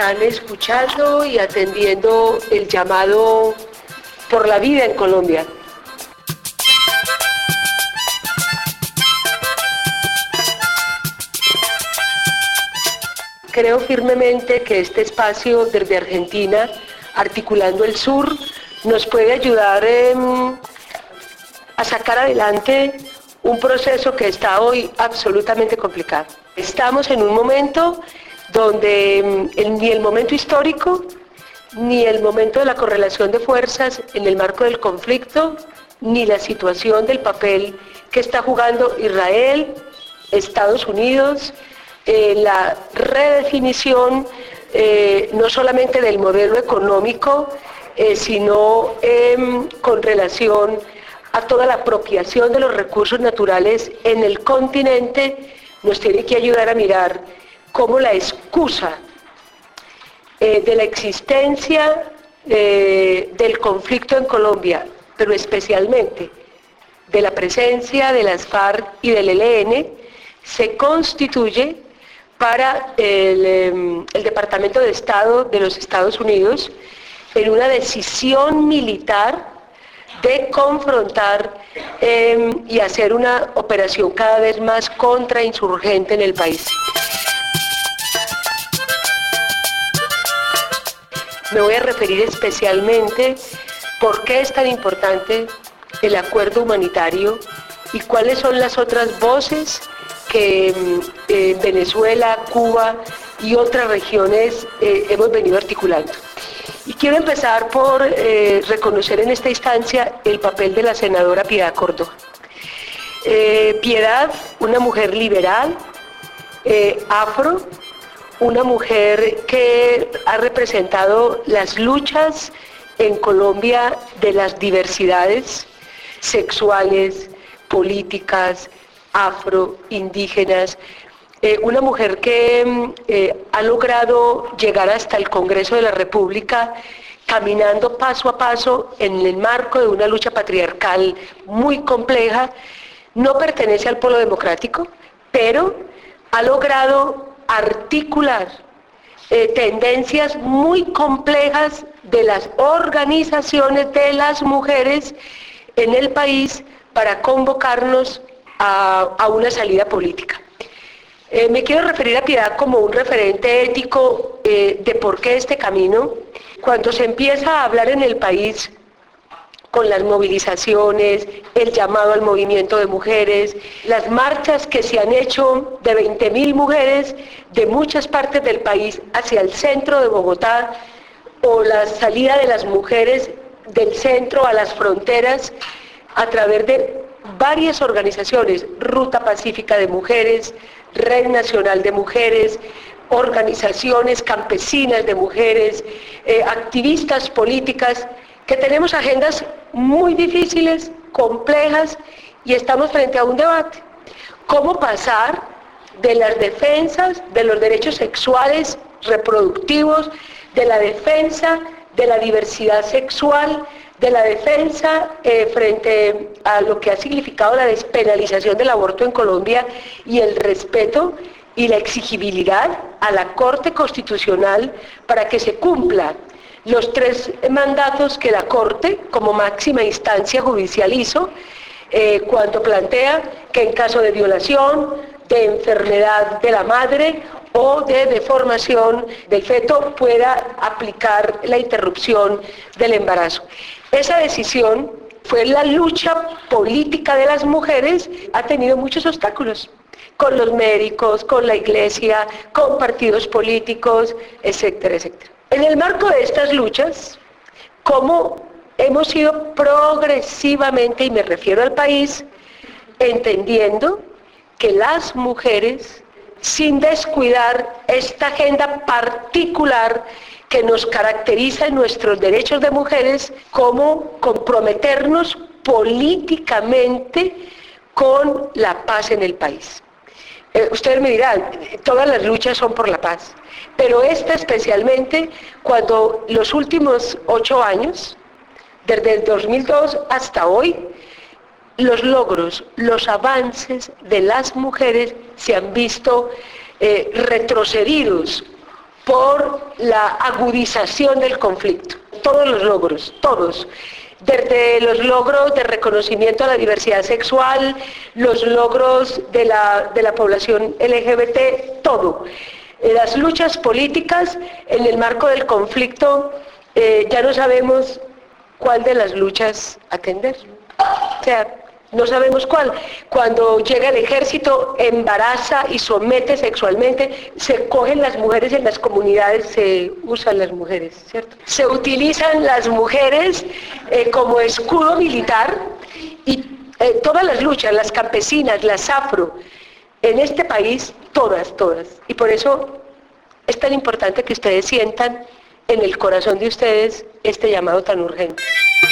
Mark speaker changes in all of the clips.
Speaker 1: están escuchando y atendiendo el llamado por la vida en Colombia. Creo firmemente que este espacio desde Argentina, articulando el sur, nos puede ayudar a sacar adelante un proceso que está hoy absolutamente complicado. Estamos en un momento donde ni el momento histórico, ni el momento de la correlación de fuerzas en el marco del conflicto, ni la situación del papel que está jugando Israel, Estados Unidos, la redefinición no solamente del modelo económico, sino con relación a toda la apropiación de los recursos naturales en el continente, nos tiene que ayudar a mirar cómo la excusa de la existencia del conflicto en Colombia, pero especialmente de la presencia de las FARC y del ELN, se constituye para el Departamento de Estado de los Estados Unidos en una decisión militar de confrontar y hacer una operación cada vez más contrainsurgente en el país. Me voy a referir especialmente por qué es tan importante el acuerdo humanitario y cuáles son las otras voces que Venezuela, Cuba y otras regiones hemos venido articulando. Y quiero empezar por reconocer en esta instancia el papel de la senadora Piedad Córdoba. Piedad, una mujer liberal, afro, una mujer que ha representado las luchas en Colombia de las diversidades sexuales, políticas, afro, indígenas, una mujer que ha logrado llegar hasta el Congreso de la República caminando paso a paso en el marco de una lucha patriarcal muy compleja. No pertenece al polo democrático, pero ha logrado articular tendencias muy complejas de las organizaciones de las mujeres en el país para convocarnos a una salida política. Me quiero referir a Piedad como un referente ético de por qué este camino. Cuando se empieza a hablar en el país con las movilizaciones, el llamado al movimiento de mujeres, las marchas que se han hecho de 20.000 mujeres de muchas partes del país hacia el centro de Bogotá, o la salida de las mujeres del centro a las fronteras a través de varias organizaciones, Ruta Pacífica de Mujeres, Red Nacional de Mujeres, organizaciones campesinas de mujeres, activistas políticas, que tenemos agendas muy difíciles, complejas, y estamos frente a un debate. ¿Cómo pasar de las defensas de los derechos sexuales, reproductivos, de la defensa de la diversidad sexual, de la defensa frente a lo que ha significado la despenalización del aborto en Colombia y el respeto y la exigibilidad a la Corte Constitucional para que se cumplan los 3 mandatos que la Corte, como máxima instancia judicial, hizo cuando plantea que en caso de violación, de enfermedad de la madre o de deformación del feto pueda aplicar la interrupción del embarazo. Esa decisión fue la lucha política de las mujeres, ha tenido muchos obstáculos, con los médicos, con la iglesia, con partidos políticos, etcétera, etcétera. En el marco de estas luchas, ¿cómo hemos ido progresivamente, y me refiero al país, entendiendo que las mujeres, sin descuidar esta agenda particular que nos caracteriza en nuestros derechos de mujeres, cómo comprometernos políticamente con la paz en el país? Ustedes me dirán, todas las luchas son por la paz, pero esta especialmente cuando los últimos 8 años, desde el 2002 hasta hoy, los logros, los avances de las mujeres se han visto retrocedidos por la agudización del conflicto. Todos los logros, todos. Desde los logros de reconocimiento a la diversidad sexual, los logros de la población LGBT, todo. Las luchas políticas en el marco del conflicto, ya no sabemos cuál de las luchas atender. O sea, no sabemos cuál. Cuando llega el ejército, embaraza y somete sexualmente, se cogen las mujeres en las comunidades, se usan las mujeres, ¿cierto? Se utilizan las mujeres como escudo militar y todas las luchas, las campesinas, las afro, en este país, todas. Y por eso es tan importante que ustedes sientan en el corazón de ustedes este llamado tan urgente.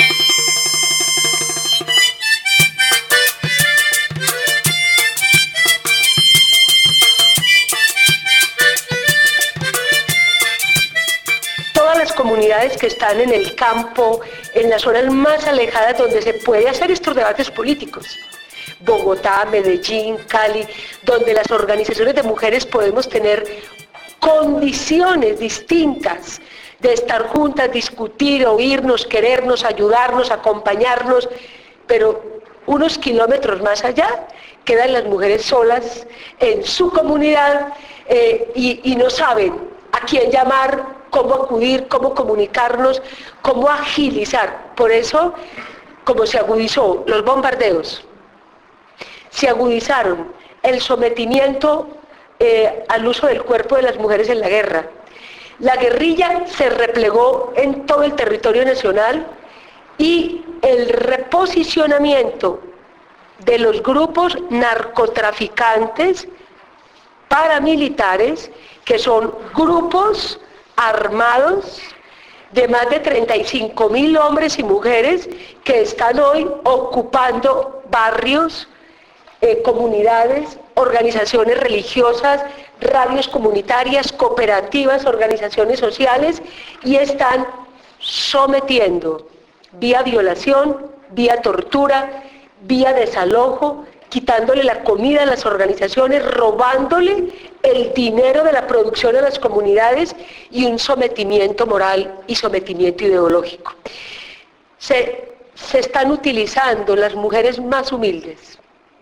Speaker 1: Las comunidades que están en el campo, en las zonas más alejadas donde se puede hacer estos debates políticos. Bogotá, Medellín, Cali, donde las organizaciones de mujeres podemos tener condiciones distintas de estar juntas, discutir, oírnos, querernos, ayudarnos, acompañarnos, pero unos kilómetros más allá quedan las mujeres solas en su comunidad y no saben a quién llamar, cómo acudir, cómo comunicarnos, cómo agilizar. Por eso, como se agudizó los bombardeos, se agudizaron el sometimiento al uso del cuerpo de las mujeres en la guerra. La guerrilla se replegó en todo el territorio nacional y el reposicionamiento de los grupos narcotraficantes paramilitares, que son grupos armados de más de 35.000 hombres y mujeres que están hoy ocupando barrios, comunidades, organizaciones religiosas, radios comunitarias, cooperativas, organizaciones sociales, y están sometiendo vía violación, vía tortura, vía desalojo, quitándole la comida a las organizaciones, robándole el dinero de la producción a las comunidades y un sometimiento moral y sometimiento ideológico. Se están utilizando las mujeres más humildes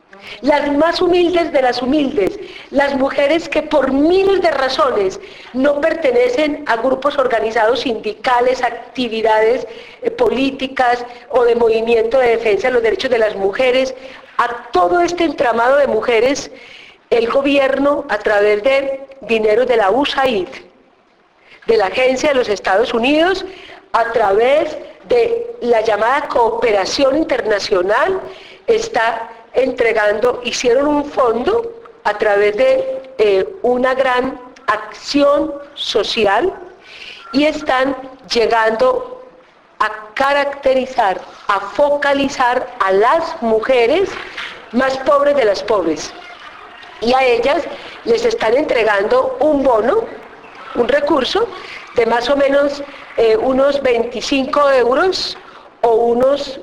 Speaker 1: de las humildes, las mujeres que por miles de razones no pertenecen a grupos organizados sindicales, actividades políticas o de movimiento de defensa de los derechos de las mujeres. A todo este entramado de mujeres, el gobierno, a través de dinero de la USAID, de la Agencia de los Estados Unidos, a través de la llamada cooperación internacional, está entregando, hicieron un fondo a través de una gran acción social y están llegando a caracterizar, a focalizar a las mujeres más pobres de las pobres. Y a ellas les están entregando un bono, un recurso de más o menos unos 25 euros o unos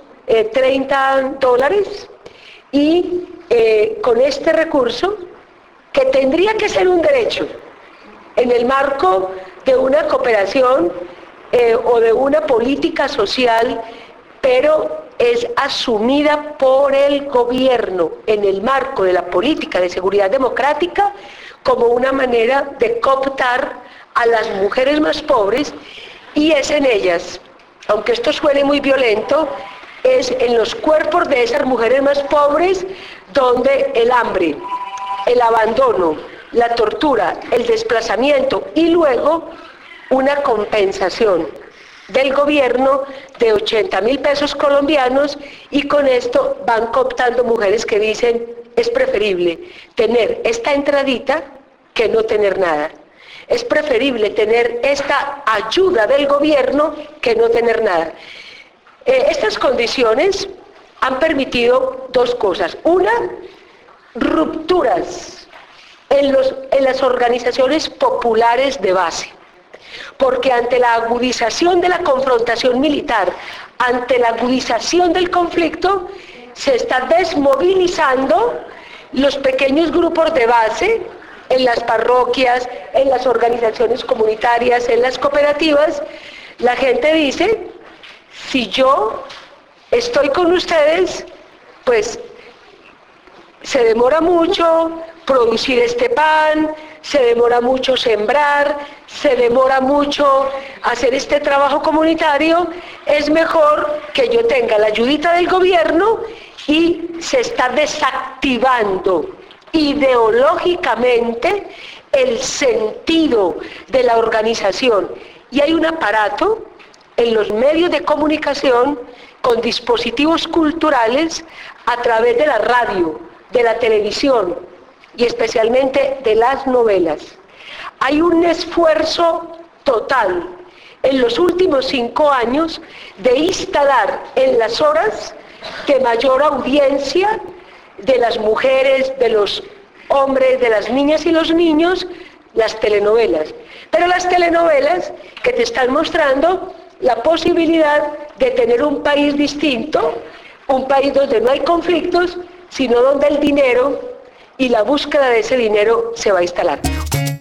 Speaker 1: $30, y con este recurso, que tendría que ser un derecho en el marco de una cooperación o de una política social, pero es asumida por el gobierno en el marco de la política de seguridad democrática como una manera de cooptar a las mujeres más pobres, y es en ellas, aunque esto suene muy violento, es en los cuerpos de esas mujeres más pobres donde el hambre, el abandono, la tortura, el desplazamiento y luego una compensación del gobierno de 80.000 pesos colombianos, y con esto van cooptando mujeres que dicen: es preferible tener esta entradita que no tener nada. Es preferible tener esta ayuda del gobierno que no tener nada. Estas condiciones han permitido dos cosas. Una, rupturas en las organizaciones populares de base. Porque ante la agudización de la confrontación militar, ante la agudización del conflicto, se está desmovilizando los pequeños grupos de base en las parroquias, en las organizaciones comunitarias, en las cooperativas, la gente dice, si yo estoy con ustedes, pues se demora mucho producir este pan, se demora mucho sembrar, se demora mucho hacer este trabajo comunitario, es mejor que yo tenga la ayudita del gobierno y se está desactivando ideológicamente el sentido de la organización. Y hay un aparato en los medios de comunicación con dispositivos culturales a través de la radio, de la televisión y especialmente de las novelas. Hay un esfuerzo total en los últimos 5 años de instalar en las horas de mayor audiencia de las mujeres, de los hombres, de las niñas y los niños, las telenovelas. Pero las telenovelas que te están mostrando la posibilidad de tener un país distinto, un país donde no hay conflictos, sino donde el dinero y la búsqueda de ese dinero se va a instalar.